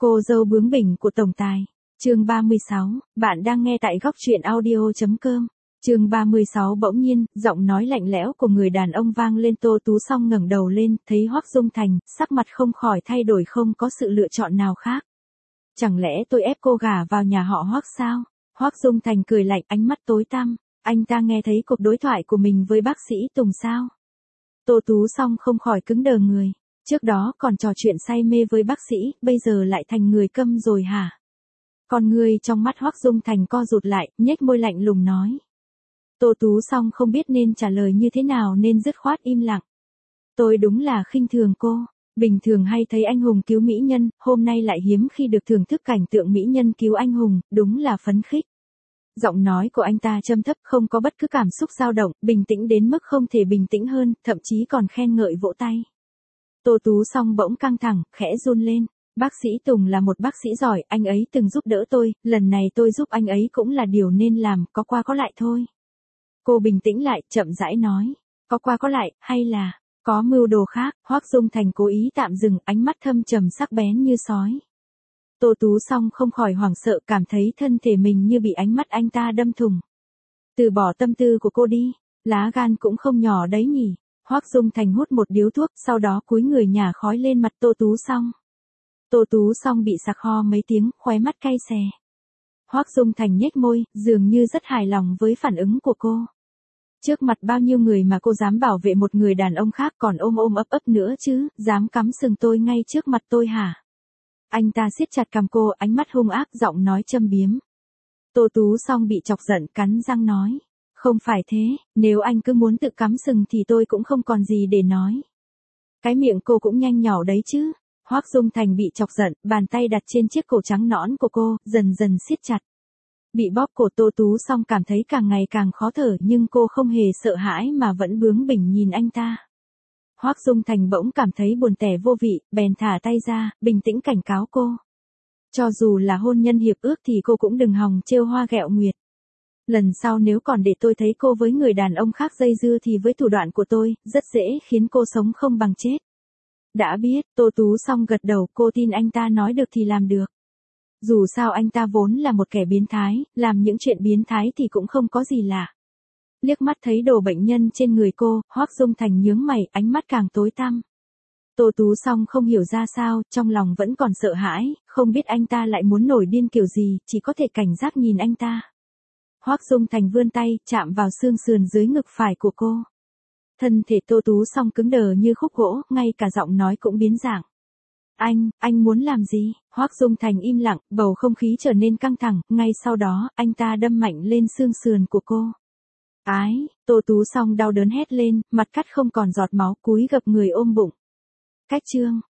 Cô dâu bướng bỉnh của tổng tài. Chương 36, bạn đang nghe tại góc truyện audio.com. Chương 36 bỗng nhiên, giọng nói lạnh lẽo của người đàn ông vang lên. Tô Tú Song ngẩng đầu lên, thấy Hoắc Dung Thành, sắc mặt không khỏi thay đổi, không có sự lựa chọn nào khác. Chẳng lẽ tôi ép cô gả vào nhà họ Hoắc sao? Hoắc Dung Thành cười lạnh, ánh mắt tối tăm. Anh ta nghe thấy cuộc đối thoại của mình với bác sĩ Tùng sao? Tô Tú Song không khỏi cứng đờ người. Trước đó còn trò chuyện say mê với bác sĩ, bây giờ lại thành người câm rồi hả? Con người trong mắt Hoắc Dung Thành co rụt lại, nhếch môi lạnh lùng nói. Tô Tú Song không biết nên trả lời như thế nào nên dứt khoát im lặng. Tôi đúng là khinh thường cô. Bình thường hay thấy anh hùng cứu mỹ nhân, hôm nay lại hiếm khi được thưởng thức cảnh tượng mỹ nhân cứu anh hùng, đúng là phấn khích. Giọng nói của anh ta trầm thấp, không có bất cứ cảm xúc dao động, bình tĩnh đến mức không thể bình tĩnh hơn, thậm chí còn khen ngợi vỗ tay. Tô Tú Song bỗng căng thẳng, khẽ run lên. Bác sĩ Tùng là một bác sĩ giỏi, anh ấy từng giúp đỡ tôi, lần này tôi giúp anh ấy cũng là điều nên làm, có qua có lại thôi. Cô bình tĩnh lại, chậm rãi nói. Có qua có lại, hay là có mưu đồ khác? Hoắc Dung Thành cố ý tạm dừng, ánh mắt thâm trầm sắc bén như sói. Tô Tú Song không khỏi hoảng sợ, cảm thấy thân thể mình như bị ánh mắt anh ta đâm thủng. Từ bỏ tâm tư của cô đi, lá gan cũng không nhỏ đấy nhỉ. Hoắc Dung Thành hút một điếu thuốc, sau đó cúi người nhả khói lên mặt Tô Tú Song. Tô Tú Song bị sặc ho mấy tiếng, khóe mắt cay xè. Hoắc Dung Thành nhếch môi, dường như rất hài lòng với phản ứng của cô. Trước mặt bao nhiêu người mà cô dám bảo vệ một người đàn ông khác, còn ôm ôm ấp ấp nữa chứ, dám cắm sừng tôi ngay trước mặt tôi hả? Anh ta siết chặt cằm cô, ánh mắt hung ác, giọng nói châm biếm. Tô Tú Song bị chọc giận, cắn răng nói. Không phải thế, nếu anh cứ muốn tự cắm sừng thì tôi cũng không còn gì để nói. Cái miệng cô cũng nhanh nhỏ đấy chứ. Hoắc Dung Thành bị chọc giận, bàn tay đặt trên chiếc cổ trắng nõn của cô, dần dần siết chặt. Bị bóp cổ, Tô Tú Song cảm thấy càng ngày càng khó thở, nhưng cô không hề sợ hãi mà vẫn bướng bỉnh nhìn anh ta. Hoắc Dung Thành bỗng cảm thấy buồn tẻ vô vị, bèn thả tay ra, bình tĩnh cảnh cáo cô. Cho dù là hôn nhân hiệp ước thì cô cũng đừng hòng trêu hoa ghẹo nguyệt. Lần sau nếu còn để tôi thấy cô với người đàn ông khác dây dưa thì với thủ đoạn của tôi, rất dễ khiến cô sống không bằng chết. Đã biết, Tô Tú Song gật đầu, cô tin anh ta nói được thì làm được. Dù sao anh ta vốn là một kẻ biến thái, làm những chuyện biến thái thì cũng không có gì lạ. Liếc mắt thấy đồ bệnh nhân trên người cô, Hoắc Dung Thành nhướng mày, ánh mắt càng tối tăm. Tô Tú Song không hiểu ra sao, trong lòng vẫn còn sợ hãi, không biết anh ta lại muốn nổi điên kiểu gì, chỉ có thể cảnh giác nhìn anh ta. Hoắc Dung Thành vươn tay, chạm vào xương sườn dưới ngực phải của cô. Thân thể Tô Tú Song cứng đờ như khúc gỗ, ngay cả giọng nói cũng biến dạng. Anh muốn làm gì? Hoắc Dung Thành im lặng, bầu không khí trở nên căng thẳng, ngay sau đó, anh ta đâm mạnh lên xương sườn của cô. Ái, Tô Tú Song đau đớn hét lên, mặt cắt không còn giọt máu, cúi gập người ôm bụng. Cách chương